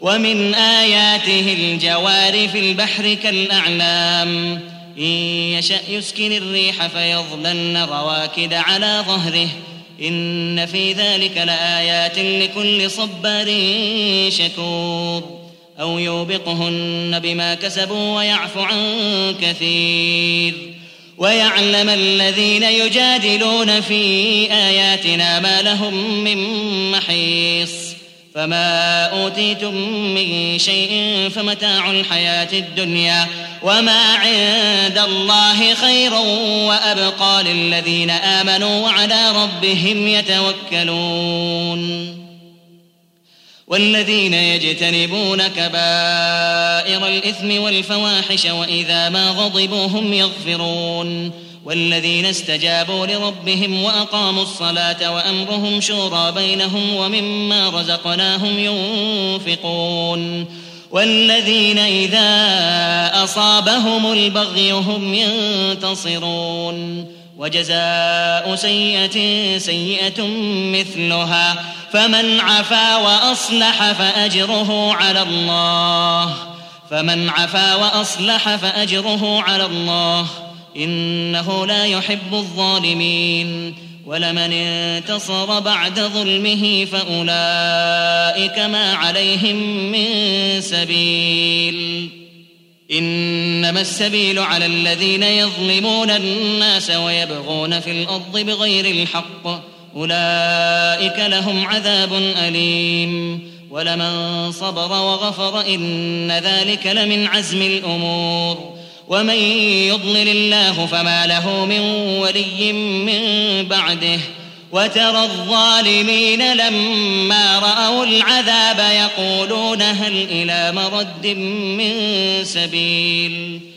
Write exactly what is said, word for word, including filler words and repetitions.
ومن آياته الجوار في البحر كالأعلام إن يشأ يسكن الريح فيظللن رواكد على ظهره إن في ذلك لآيات لكل صبار شكور أو يوبقهن بما كسبوا ويعفو عن كثير ويعلم الذين يجادلون في آياتنا ما لهم من محيص فما أوتيتم من شيء فمتاع الحياة الدنيا وما عند الله خير وأبقى للذين آمنوا وعلى ربهم يتوكلون والذين يجتنبون كبائر الإثم والفواحش وإذا ما غضبوا هم يغفرون والذين استجابوا لربهم وأقاموا الصلاة وأمرهم شورى بينهم ومما رزقناهم ينفقون والذين إذا أصابهم البغي هم ينتصرون وجزاء سيئة سيئة مثلها فمن عفا وأصلح فأجره على الله فمن عفا وأصلح فأجره على الله إنه لا يحب الظالمين ولمن انتصر بعد ظلمه فأولئك ما عليهم من سبيل إنما السبيل على الذين يظلمون الناس ويبغون في الأرض بغير الحق أولئك لهم عذاب أليم ولمن صبر وغفر إن ذلك لمن عزم الأمور ومن يضلل الله فما له من ولي من بعده وترى الظالمين لما رأوا العذاب يقولون هل إلى مرد من سبيل